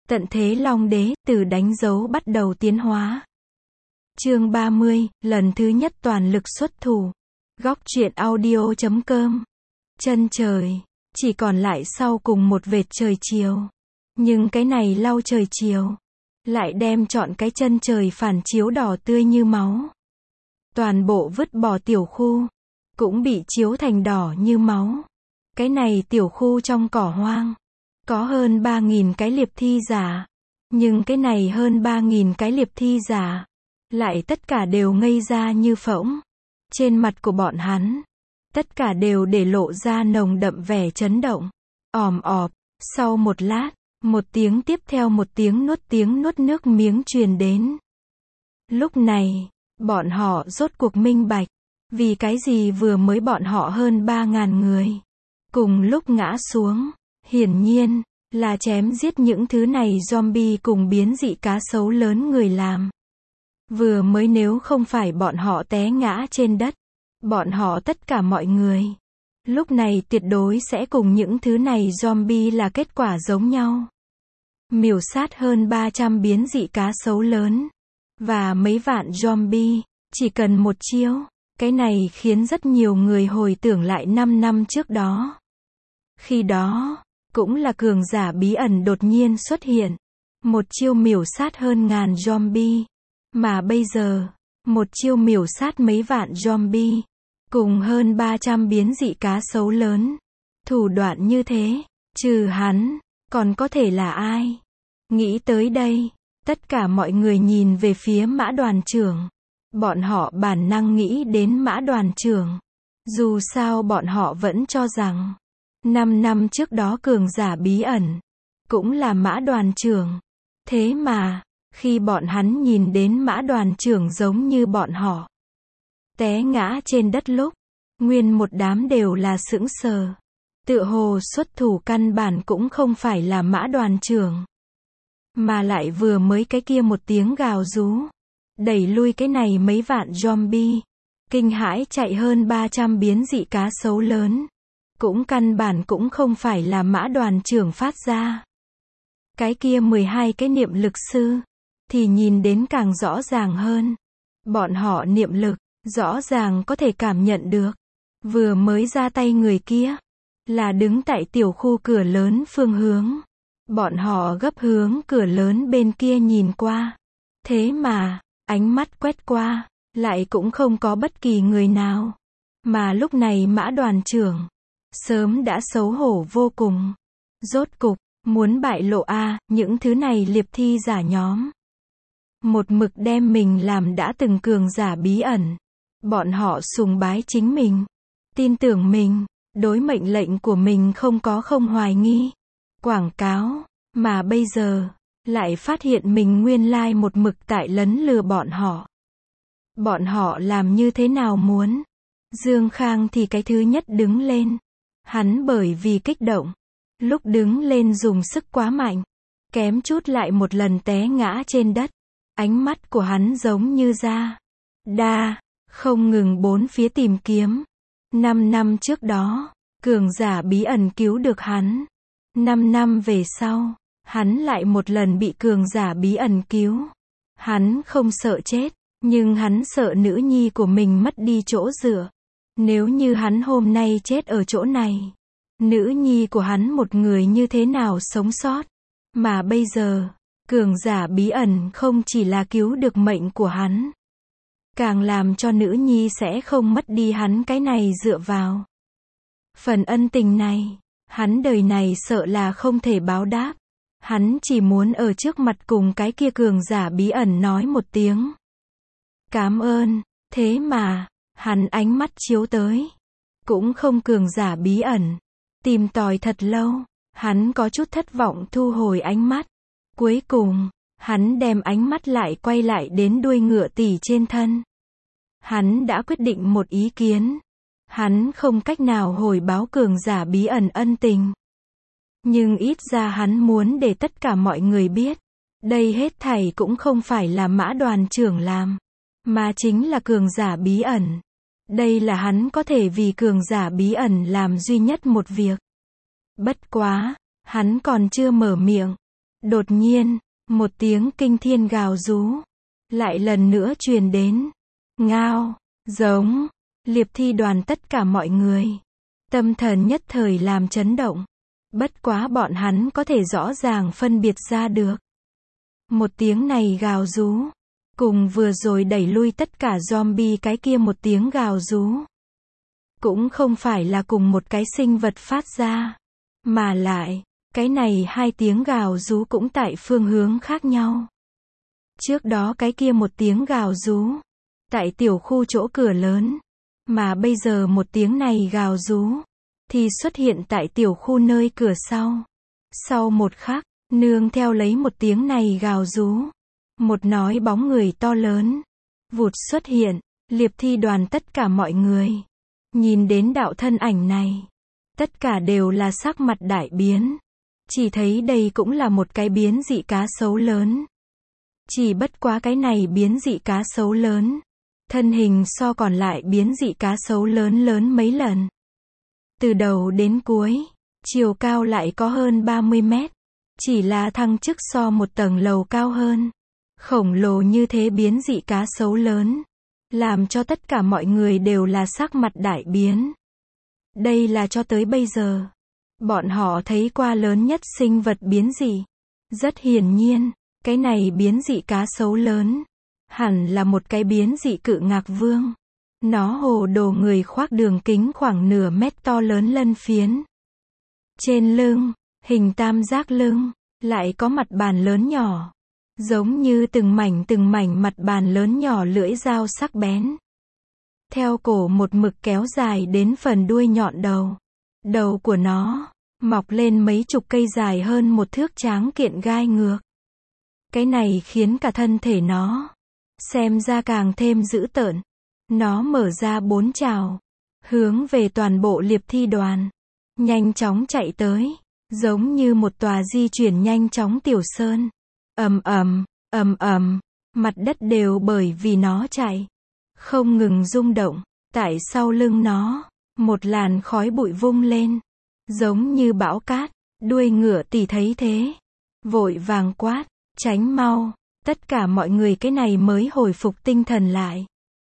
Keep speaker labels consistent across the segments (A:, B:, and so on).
A: Tận thế Long Đế, từ đánh dấu bắt đầu tiến hóa. Chương 30, lần thứ nhất toàn lực xuất thủ. Góc truyện audio.com. Chân trời, chỉ còn lại sau cùng một vệt trời chiều. Nhưng cái này lau trời chiều, lại đem trọn cái chân trời phản chiếu đỏ tươi như máu. Toàn bộ vứt bỏ tiểu khu, cũng bị chiếu thành đỏ như máu. Cái này tiểu khu trong cỏ hoang, có hơn 3.000 cái liệp thi giả. Nhưng cái này hơn 3.000 cái liệp thi giả, lại tất cả đều ngây ra như phỗng. Trên mặt của bọn hắn, tất cả đều để lộ ra nồng đậm vẻ chấn động. Òm ọp, sau một lát, một tiếng tiếp theo một tiếng nuốt nước miếng truyền đến. Lúc này, bọn họ rốt cuộc minh bạch, vì cái gì vừa mới bọn họ hơn 3.000 người cùng lúc ngã xuống, hiển nhiên là chém giết những thứ này zombie cùng biến dị cá sấu lớn người làm. Vừa mới nếu không phải bọn họ té ngã trên đất, bọn họ tất cả mọi người, lúc này tuyệt đối sẽ cùng những thứ này zombie là kết quả giống nhau. Miểu sát hơn 300 biến dị cá sấu lớn, và mấy vạn zombie, chỉ cần một chiêu. Cái này khiến rất nhiều người hồi tưởng lại 5 năm trước đó. Khi đó, cũng là cường giả bí ẩn đột nhiên xuất hiện. Một chiêu miểu sát hơn ngàn zombie. Mà bây giờ, một chiêu miểu sát mấy vạn zombie, cùng hơn 300 biến dị cá sấu lớn. Thủ đoạn như thế, trừ hắn, còn có thể là ai? Nghĩ tới đây, tất cả mọi người nhìn về phía Mã đoàn trưởng. Bọn họ bản năng nghĩ đến Mã đoàn trưởng. Dù sao bọn họ vẫn cho rằng 5 năm trước đó cường giả bí ẩn cũng là Mã đoàn trưởng. Thế mà, khi bọn hắn nhìn đến Mã đoàn trưởng giống như bọn họ té ngã trên đất lúc, nguyên một đám đều là sững sờ. Tựa hồ xuất thủ căn bản cũng không phải là Mã đoàn trưởng, mà lại vừa mới cái kia một tiếng gào rú, đẩy lui cái này mấy vạn zombie, kinh hãi chạy hơn 300 biến dị cá sấu lớn. Cũng căn bản cũng không phải là Mã đoàn trưởng phát ra. Cái kia 12 cái niệm lực sư, thì nhìn đến càng rõ ràng hơn. Bọn họ niệm lực, rõ ràng có thể cảm nhận được. Vừa mới ra tay người kia, là đứng tại tiểu khu cửa lớn phương hướng. Bọn họ gấp hướng cửa lớn bên kia nhìn qua. Thế mà, ánh mắt quét qua, lại cũng không có bất kỳ người nào. Mà lúc này Mã đoàn trưởng sớm đã xấu hổ vô cùng. Rốt cục, muốn bại lộ những thứ này liệp thi giả nhóm. Một mực đem mình làm đã từng cường giả bí ẩn. Bọn họ sùng bái chính mình, tin tưởng mình, đối mệnh lệnh của mình không hoài nghi. Quảng cáo, mà bây giờ, lại phát hiện mình nguyên lai một mực tại lấn lừa bọn họ. Bọn họ làm như thế nào muốn? Dương Khang thì cái thứ nhất đứng lên. Hắn bởi vì kích động, lúc đứng lên dùng sức quá mạnh, kém chút lại một lần té ngã trên đất. Ánh mắt của hắn giống như không ngừng bốn phía tìm kiếm. 5 năm trước đó, cường giả bí ẩn cứu được hắn. 5 năm về sau, hắn lại một lần bị cường giả bí ẩn cứu. Hắn không sợ chết, nhưng hắn sợ nữ nhi của mình mất đi chỗ dựa. Nếu như hắn hôm nay chết ở chỗ này, nữ nhi của hắn một người như thế nào sống sót? Mà bây giờ, cường giả bí ẩn không chỉ là cứu được mệnh của hắn, càng làm cho nữ nhi sẽ không mất đi hắn cái này dựa vào. Phần ân tình này, hắn đời này sợ là không thể báo đáp. Hắn chỉ muốn ở trước mặt cùng cái kia cường giả bí ẩn nói một tiếng cảm ơn. Thế mà, hắn ánh mắt chiếu tới, cũng không cường giả bí ẩn. Tìm tòi thật lâu, hắn có chút thất vọng thu hồi ánh mắt. Cuối cùng, hắn đem ánh mắt lại quay lại đến đuôi ngựa tỷ trên thân. Hắn đã quyết định một ý kiến. Hắn không cách nào hồi báo cường giả bí ẩn ân tình. Nhưng ít ra hắn muốn để tất cả mọi người biết, đây hết thảy cũng không phải là Mã đoàn trưởng làm, mà chính là cường giả bí ẩn. Đây là hắn có thể vì cường giả bí ẩn làm duy nhất một việc. Bất quá, hắn còn chưa mở miệng, Đột nhiên, một tiếng kinh thiên gào rú lại lần nữa truyền đến. Ngao, giống, Liệp Thi Đoàn tất cả mọi người, tâm thần nhất thời làm chấn động. Bất quá bọn hắn có thể rõ ràng phân biệt ra được. Một tiếng này gào rú, cùng vừa rồi đẩy lui tất cả zombie cái kia một tiếng gào rú, cũng không phải là cùng một cái sinh vật phát ra, mà lại, cái này hai tiếng gào rú cũng tại phương hướng khác nhau. Trước đó cái kia một tiếng gào rú, tại tiểu khu chỗ cửa lớn, mà bây giờ một tiếng này gào rú, thì xuất hiện tại tiểu khu nơi cửa sau. Sau một khắc, nương theo lấy một tiếng này gào rú, một nói bóng người to lớn, vụt xuất hiện. Liệp Thi Đoàn tất cả mọi người, nhìn đến đạo thân ảnh này, tất cả đều là sắc mặt đại biến. Chỉ thấy đây cũng là một cái biến dị cá sấu lớn. Chỉ bất quá cái này biến dị cá sấu lớn, thân hình so còn lại biến dị cá sấu lớn lớn mấy lần. Từ đầu đến cuối, chiều cao lại có hơn 30 mét. Chỉ là thăng chức so một tầng lầu cao hơn. Khổng lồ như thế biến dị cá sấu lớn, làm cho tất cả mọi người đều là sắc mặt đại biến. Đây là cho tới bây giờ, bọn họ thấy qua lớn nhất sinh vật biến dị. Rất hiển nhiên, cái này biến dị cá sấu lớn, hẳn là một cái biến dị cự ngạc vương. Nó hồ đồ người khoác đường kính khoảng nửa mét to lớn lân phiến. Trên lưng, hình tam giác lưng, lại có mặt bàn lớn nhỏ. Giống như từng mảnh mặt bàn lớn nhỏ lưỡi dao sắc bén. Theo cổ một mực kéo dài đến phần đuôi nhọn đầu. Đầu của nó, mọc lên mấy chục cây dài hơn một thước tráng kiện gai ngược. Cái này khiến cả thân thể nó xem ra càng thêm dữ tợn. Nó mở ra bốn trào, hướng về toàn bộ Liệp Thi Đoàn, nhanh chóng chạy tới, giống như một tòa di chuyển nhanh chóng tiểu sơn. Ầm ầm, ầm ầm, mặt đất đều bởi vì nó chạy, không ngừng rung động. Tại sau lưng nó, một làn khói bụi vung lên, giống như bão cát. Đuôi ngựa tỉ thấy thế, vội vàng quát, tránh mau. Tất cả mọi người cái này mới hồi phục tinh thần lại,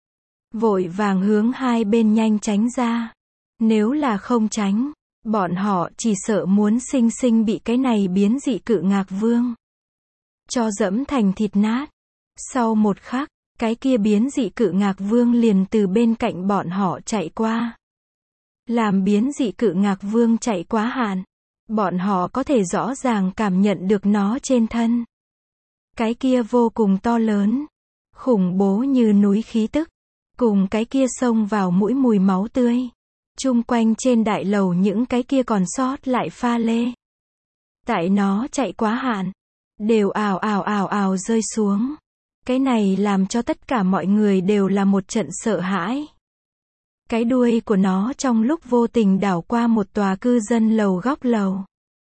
A: vội vàng hướng hai bên nhanh tránh ra. Nếu là không tránh, bọn họ chỉ sợ muốn sinh sinh bị cái này biến dị cự ngạc vương cho dẫm thành thịt nát. Sau một khắc, cái kia biến dị cự ngạc vương liền từ bên cạnh bọn họ chạy qua. Làm biến dị cự ngạc vương chạy quá hạn, bọn họ có thể rõ ràng cảm nhận được nó trên thân. Cái kia vô cùng to lớn, khủng bố như núi khí tức, cùng cái kia xông vào mũi mùi máu tươi. Chung quanh trên đại lầu những cái kia còn sót lại pha lê, tại nó chạy quá hạn, đều ào rơi xuống. Cái này làm cho tất cả mọi người đều là một trận sợ hãi. Cái đuôi của nó trong lúc vô tình đảo qua một tòa cư dân lầu góc lầu.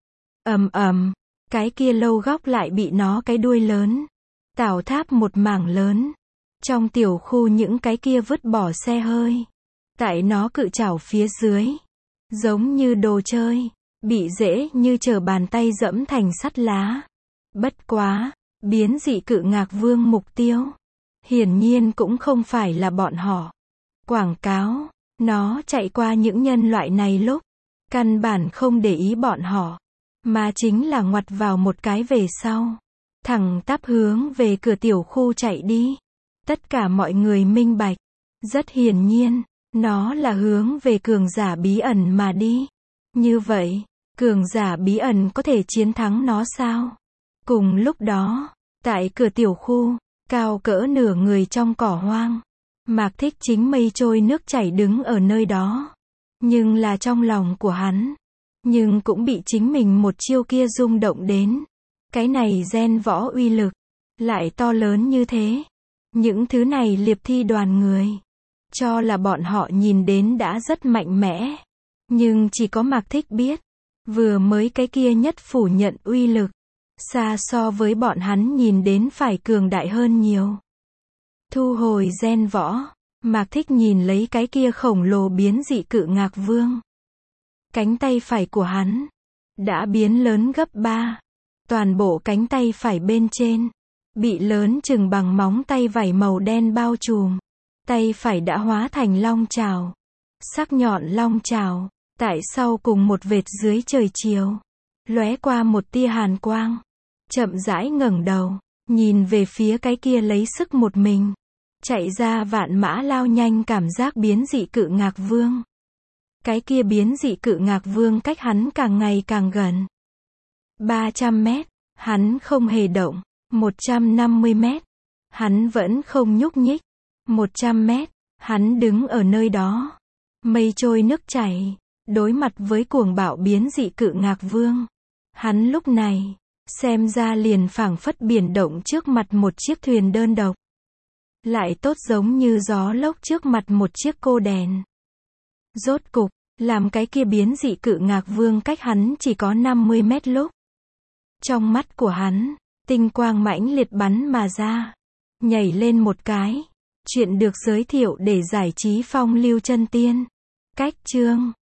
A: Ầm ầm, cái kia lâu góc lại bị nó cái đuôi lớn tảo tháp một mảng lớn. Trong tiểu khu những cái kia vứt bỏ xe hơi, tại nó cự chảo phía dưới, giống như đồ chơi, bị dễ như trở bàn tay dẫm thành sắt lá. Bất quá, biến dị cự ngạc vương mục tiêu, hiển nhiên cũng không phải là bọn họ. Quảng cáo, nó chạy qua những nhân loại này lúc, căn bản không để ý bọn họ, mà chính là ngoặt vào một cái về sau, thẳng tắp hướng về cửa tiểu khu chạy đi. Tất cả mọi người minh bạch, rất hiển nhiên, nó là hướng về cường giả bí ẩn mà đi. Như vậy, cường giả bí ẩn có thể chiến thắng nó sao? Cùng lúc đó, tại cửa tiểu khu, cao cỡ nửa người trong cỏ hoang, Mạc Thích chính mây trôi nước chảy đứng ở nơi đó. Nhưng là trong lòng của hắn, nhưng cũng bị chính mình một chiêu kia rung động đến. Cái này gen võ uy lực, lại to lớn như thế. Những thứ này Liệp Thi Đoàn người, cho là bọn họ nhìn đến đã rất mạnh mẽ. Nhưng chỉ có Mạc Thích biết, vừa mới cái kia nhất phủ nhận uy lực, xa so với bọn hắn nhìn đến phải cường đại hơn nhiều. Thu hồi gen võ, Mạc Thích nhìn lấy cái kia khổng lồ biến dị cự ngạc vương. Cánh tay phải của hắn đã biến lớn gấp 3. Toàn bộ cánh tay phải bên trên, bị lớn chừng bằng móng tay vảy màu đen bao trùm. Tay phải đã hóa thành long chảo. Sắc nhọn long chảo, tại sau cùng một vệt dưới trời chiều. Lóe qua một tia hàn quang. Chậm rãi ngẩng đầu, nhìn về phía cái kia lấy sức một mình. Chạy ra vạn mã lao nhanh cảm giác biến dị cự ngạc vương. Cái kia biến dị cự ngạc vương cách hắn càng ngày càng gần. 300 mét, hắn không hề động. 150 mét, hắn vẫn không nhúc nhích. 100 mét, hắn đứng ở nơi đó. Mây trôi nước chảy, đối mặt với cuồng bạo biến dị cự ngạc vương. Hắn lúc này, xem ra liền phảng phất biển động trước mặt một chiếc thuyền đơn độc. Lại tốt giống như gió lốc trước mặt một chiếc cô đèn. Rốt cục, làm cái kia biến dị cự ngạc vương cách hắn chỉ có 50 mét lúc. Trong mắt của hắn, tinh quang mãnh liệt bắn mà ra. Nhảy lên một cái. Chuyện được giới thiệu để giải trí phong lưu chân tiên. Cách chương